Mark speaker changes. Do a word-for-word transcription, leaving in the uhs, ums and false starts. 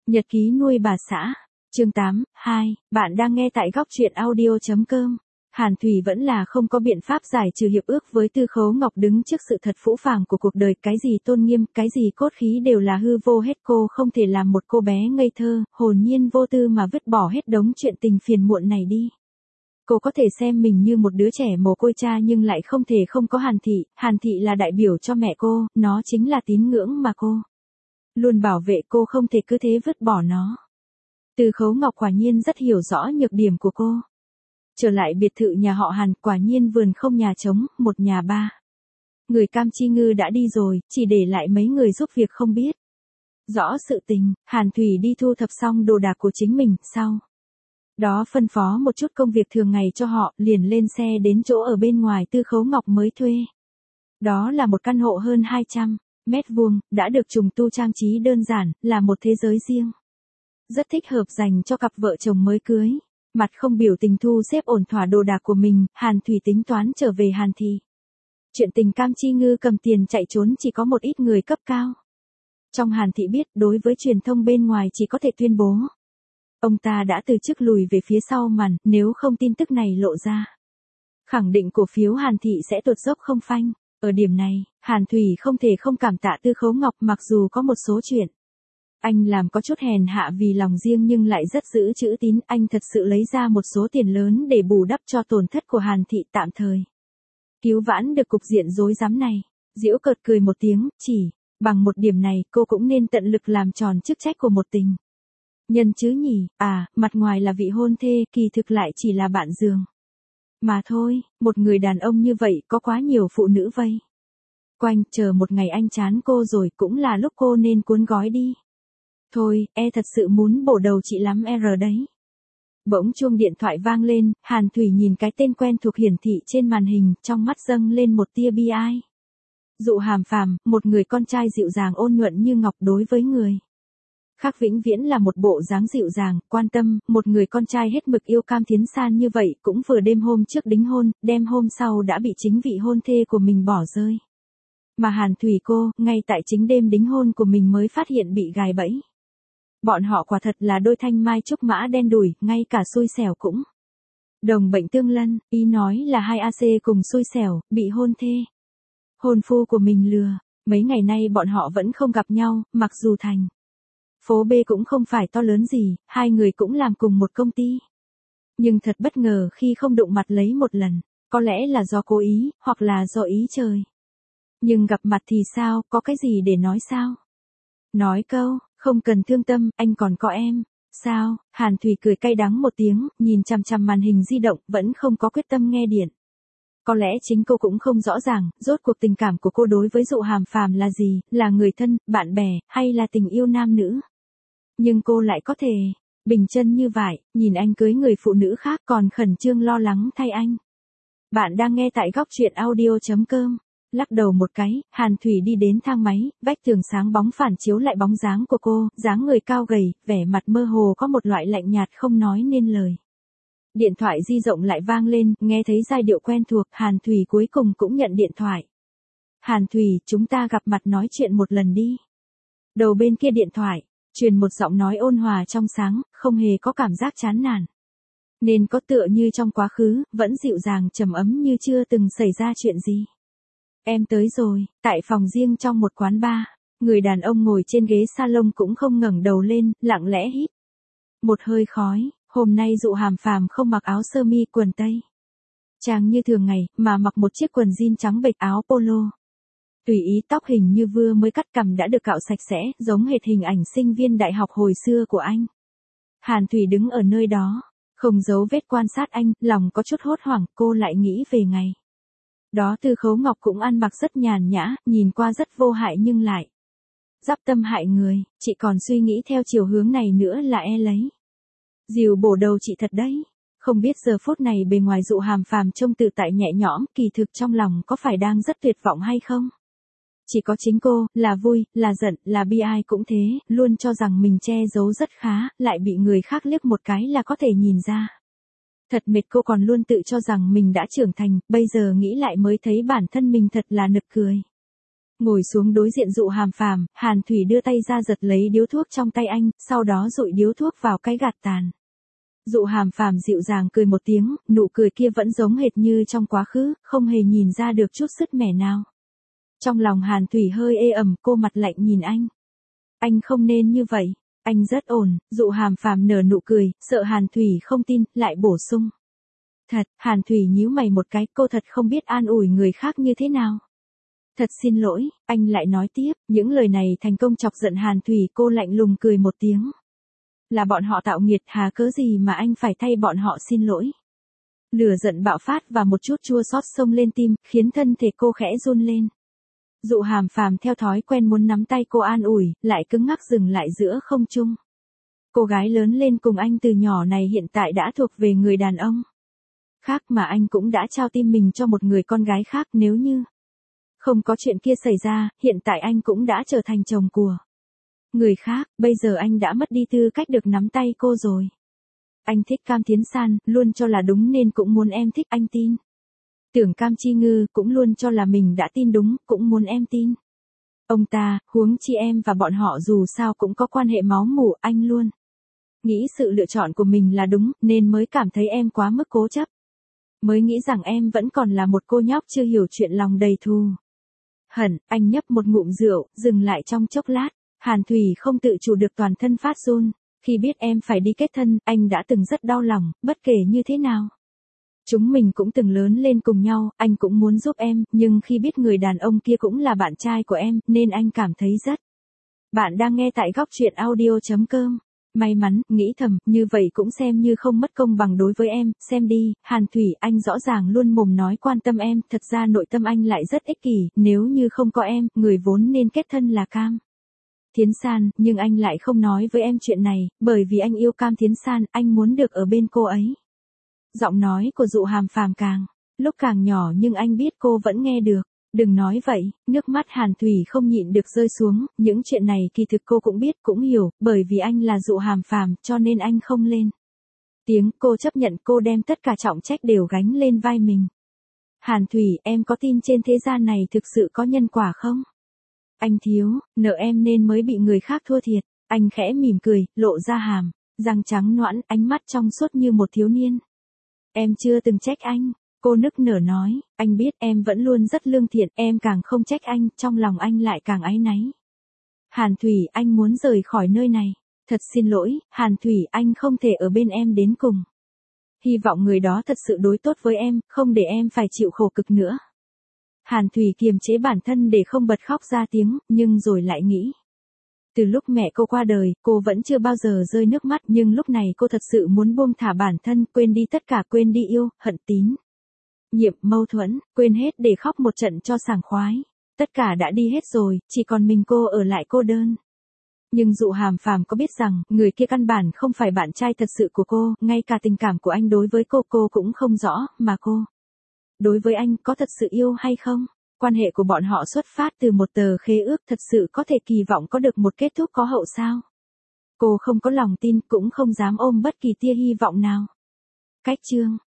Speaker 1: Nhật ký nuôi bà xã. Chương tám, hai, bạn đang nghe tại góc truyện audio.com. Hàn Thủy vẫn là không có biện pháp giải trừ hiệp ước với Tư Khấu Ngọc, đứng trước sự thật phũ phàng của cuộc đời, cái gì tôn nghiêm, cái gì cốt khí đều là hư vô hết. Cô không thể làm một cô bé ngây thơ, hồn nhiên vô tư mà vứt bỏ hết đống chuyện tình phiền muộn này đi. Cô có thể xem mình như một đứa trẻ mồ côi cha, nhưng lại không thể không có Hàn Thị. Hàn Thị là đại biểu cho mẹ cô, nó chính là tín ngưỡng mà cô luôn bảo vệ, cô không thể cứ thế vứt bỏ nó. Tư Khấu Ngọc quả nhiên rất hiểu rõ nhược điểm của cô. Trở lại biệt thự nhà họ Hàn, quả nhiên vườn không nhà trống, một nhà ba. Người Cam Chi Ngư đã đi rồi, chỉ để lại mấy người giúp việc không biết rõ sự tình. Hàn Thủy đi thu thập xong đồ đạc của chính mình, sau đó phân phó một chút công việc thường ngày cho họ, liền lên xe đến chỗ ở bên ngoài Tư Khấu Ngọc mới thuê. Đó là một căn hộ hơn hai trăm mét vuông, đã được trùng tu trang trí đơn giản, là một thế giới riêng. Rất thích hợp dành cho cặp vợ chồng mới cưới. Mặt không biểu tình thu xếp ổn thỏa đồ đạc của mình, Hàn Thủy tính toán trở về Hàn Thị. Chuyện tình Cam Chi Ngư cầm tiền chạy trốn chỉ có một ít người cấp cao trong Hàn Thị biết, đối với truyền thông bên ngoài chỉ có thể tuyên bố ông ta đã từ chức lùi về phía sau màn, nếu không tin tức này lộ ra, khẳng định cổ phiếu Hàn Thị sẽ tuột dốc không phanh. Ở điểm này, Hàn Thủy không thể không cảm tạ Tư Khấu Ngọc, mặc dù có một số chuyện anh làm có chút hèn hạ vì lòng riêng nhưng lại rất giữ chữ tín. Anh thật sự lấy ra một số tiền lớn để bù đắp cho tổn thất của Hàn Thị, tạm thời cứu vãn được cục diện rối rắm này. Giễu cợt cười một tiếng, chỉ bằng một điểm này cô cũng nên tận lực làm tròn chức trách của một tình nhân chứ nhỉ. À, mặt ngoài là vị hôn thê, kỳ thực lại chỉ là bạn giường mà thôi. Một người đàn ông như vậy có quá nhiều phụ nữ vây quanh, chờ một ngày anh chán cô rồi cũng là lúc cô nên cuốn gói đi. Thôi, e thật sự muốn bổ đầu chị lắm R đấy. Bỗng chuông điện thoại vang lên, Hàn Thủy nhìn cái tên quen thuộc hiển thị trên màn hình, trong mắt dâng lên một tia bi ai. Dụ Hàm Phàm, một người con trai dịu dàng ôn nhuận như ngọc, đối với người khác vĩnh viễn là một bộ dáng dịu dàng, quan tâm. Một người con trai hết mực yêu Cam Thiến San như vậy, cũng vừa đêm hôm trước đính hôn, đêm hôm sau đã bị chính vị hôn thê của mình bỏ rơi. Mà Hàn Thủy cô, ngay tại chính đêm đính hôn của mình mới phát hiện bị gài bẫy. Bọn họ quả thật là đôi thanh mai trúc mã đen đủi, ngay cả xui xẻo cũng đồng bệnh tương lân. Ý nói là hai a xê cùng xui xẻo, bị hôn thê hôn phu của mình lừa. Mấy ngày nay bọn họ vẫn không gặp nhau, mặc dù thành phố B cũng không phải to lớn gì, hai người cũng làm cùng một công ty. Nhưng thật bất ngờ khi không đụng mặt lấy một lần, có lẽ là do cố ý, hoặc là do ý trời. Nhưng gặp mặt thì sao, có cái gì để nói sao? Nói câu, không cần thương tâm, anh còn có em. Sao? Hàn Thủy cười cay đắng một tiếng, nhìn chằm chằm màn hình di động, vẫn không có quyết tâm nghe điện. Có lẽ chính cô cũng không rõ ràng, rốt cuộc tình cảm của cô đối với Dụ Hàm Phàm là gì, là người thân, bạn bè, hay là tình yêu nam nữ. Nhưng cô lại có thể bình chân như vậy, nhìn anh cưới người phụ nữ khác còn khẩn trương lo lắng thay anh. Bạn đang nghe tại góc truyện audio.com. Lắc đầu một cái, Hàn Thủy đi đến thang máy, vách tường sáng bóng phản chiếu lại bóng dáng của cô, dáng người cao gầy, vẻ mặt mơ hồ có một loại lạnh nhạt không nói nên lời. Điện thoại di động lại vang lên, nghe thấy giai điệu quen thuộc, Hàn Thủy cuối cùng cũng nhận điện thoại. Hàn Thủy, chúng ta gặp mặt nói chuyện một lần đi. Đầu bên kia điện thoại, truyền một giọng nói ôn hòa trong sáng, không hề có cảm giác chán nản. Nên có tựa như trong quá khứ, vẫn dịu dàng trầm ấm như chưa từng xảy ra chuyện gì. Em tới rồi. Tại phòng riêng trong một quán bar, người đàn ông ngồi trên ghế salon cũng không ngẩng đầu lên, lặng lẽ hít một hơi khói. Hôm nay Dụ Hàm Phàm không mặc áo sơ mi quần tây chàng như thường ngày, mà mặc một chiếc quần jean trắng bệch, áo polo tùy ý, tóc hình như vừa mới cắt, cằm đã được cạo sạch sẽ, giống hệt hình ảnh sinh viên đại học hồi xưa của anh. Hàn Thủy đứng ở nơi đó, không giấu vết quan sát anh, lòng có chút hốt hoảng. Cô lại nghĩ về ngày đó Tư Khấu Ngọc cũng ăn mặc rất nhàn nhã, nhìn qua rất vô hại nhưng lại giáp tâm hại người. Chị còn suy nghĩ theo chiều hướng này nữa là e lấy dìu bổ đầu chị thật đấy. Không biết giờ phút này bề ngoài Dụ Hàm Phàm trông tự tại nhẹ nhõm, kỳ thực trong lòng có phải đang rất tuyệt vọng hay không? Chỉ có chính cô, là vui, là giận, là bi ai cũng thế, luôn cho rằng mình che giấu rất khá, lại bị người khác liếc một cái là có thể nhìn ra. Thật mệt, cô còn luôn tự cho rằng mình đã trưởng thành, bây giờ nghĩ lại mới thấy bản thân mình thật là nực cười. Ngồi xuống đối diện Dụ Hàm Phàm, Hàn Thủy đưa tay ra giật lấy điếu thuốc trong tay anh, sau đó dụi điếu thuốc vào cái gạt tàn. Dụ Hàm Phàm dịu dàng cười một tiếng, nụ cười kia vẫn giống hệt như trong quá khứ, không hề nhìn ra được chút sứt mẻ nào. Trong lòng Hàn Thủy hơi ê ẩm, cô mặt lạnh nhìn anh. Anh không nên như vậy, anh rất ổn. Dụ Hàm Phàm nở nụ cười, sợ Hàn Thủy không tin, lại bổ sung. Thật, Hàn Thủy nhíu mày một cái, cô thật không biết an ủi người khác như thế nào. Thật xin lỗi, anh lại nói tiếp, những lời này thành công chọc giận Hàn Thủy, cô lạnh lùng cười một tiếng. Là bọn họ tạo nghiệt, hà cớ gì mà anh phải thay bọn họ xin lỗi. Lửa giận bạo phát và một chút chua xót xông lên tim, khiến thân thể cô khẽ run lên. Dụ Hàm Phàm theo thói quen muốn nắm tay cô an ủi, lại cứng ngắc dừng lại giữa không trung. Cô gái lớn lên cùng anh từ nhỏ này hiện tại đã thuộc về người đàn ông khác, mà anh cũng đã trao tim mình cho một người con gái khác. Nếu như không có chuyện kia xảy ra, hiện tại anh cũng đã trở thành chồng của người khác. Bây giờ anh đã mất đi tư cách được nắm tay cô rồi. Anh thích Cam Thiến San, luôn cho là đúng nên cũng muốn em thích, anh tin. Tưởng Cam Chi Ngư cũng luôn cho là mình đã tin đúng, cũng muốn em tin. Ông ta, huống chi em và bọn họ dù sao cũng có quan hệ máu mủ, anh luôn nghĩ sự lựa chọn của mình là đúng, nên mới cảm thấy em quá mức cố chấp. Mới nghĩ rằng em vẫn còn là một cô nhóc chưa hiểu chuyện, lòng đầy thù hận. Anh nhấp một ngụm rượu, dừng lại trong chốc lát. Hàn Thủy không tự chủ được toàn thân phát run. Khi biết em phải đi kết thân, anh đã từng rất đau lòng, bất kể như thế nào. Chúng mình cũng từng lớn lên cùng nhau, anh cũng muốn giúp em, nhưng khi biết người đàn ông kia cũng là bạn trai của em, nên anh cảm thấy rất. Bạn đang nghe tại góc truyện audio chấm com. May mắn, nghĩ thầm, như vậy cũng xem như không mất công bằng đối với em. Xem đi, Hàn Thủy, anh rõ ràng luôn mồm nói quan tâm em, thật ra nội tâm anh lại rất ích kỷ. Nếu như không có em, người vốn nên kết thân là Cam Thiến San, nhưng anh lại không nói với em chuyện này, bởi vì anh yêu Cam Thiến San, anh muốn được ở bên cô ấy. Giọng nói của Dụ Hàm Phàm càng lúc càng nhỏ, nhưng anh biết cô vẫn nghe được. Đừng nói vậy, nước mắt Hàn Thủy không nhịn được rơi xuống. Những chuyện này kỳ thực cô cũng biết, cũng hiểu, bởi vì anh là Dụ Hàm Phàm, cho nên anh không lên tiếng. Cô chấp nhận, cô đem tất cả trọng trách đều gánh lên vai mình. Hàn Thủy, em có tin trên thế gian này thực sự có nhân quả không? Anh thiếu nợ em nên mới bị người khác thua thiệt. Anh khẽ mỉm cười, lộ ra hàm răng trắng nõn, ánh mắt trong suốt như một thiếu niên. Em chưa từng trách anh. Cô nức nở nói, anh biết em vẫn luôn rất lương thiện, em càng không trách anh, trong lòng anh lại càng áy náy. Hàn Thủy, anh muốn rời khỏi nơi này. Thật xin lỗi, Hàn Thủy, anh không thể ở bên em đến cùng. Hy vọng người đó thật sự đối tốt với em, không để em phải chịu khổ cực nữa. Hàn Thủy kiềm chế bản thân để không bật khóc ra tiếng, nhưng rồi lại nghĩ. Từ lúc mẹ cô qua đời, cô vẫn chưa bao giờ rơi nước mắt, nhưng lúc này cô thật sự muốn buông thả bản thân, quên đi tất cả, quên đi yêu, hận, tín nhiệm, mâu thuẫn, quên hết để khóc một trận cho sảng khoái. Tất cả đã đi hết rồi, chỉ còn mình cô ở lại cô đơn. Nhưng Dụ Hàm Phàm có biết rằng, người kia căn bản không phải bạn trai thật sự của cô, ngay cả tình cảm của anh đối với cô cô cũng không rõ, mà cô đối với anh có thật sự yêu hay không? Quan hệ của bọn họ xuất phát từ một tờ khế ước, thật sự có thể kỳ vọng có được một kết thúc có hậu sao? Cô không có lòng tin, cũng không dám ôm bất kỳ tia hy vọng nào. Cách chương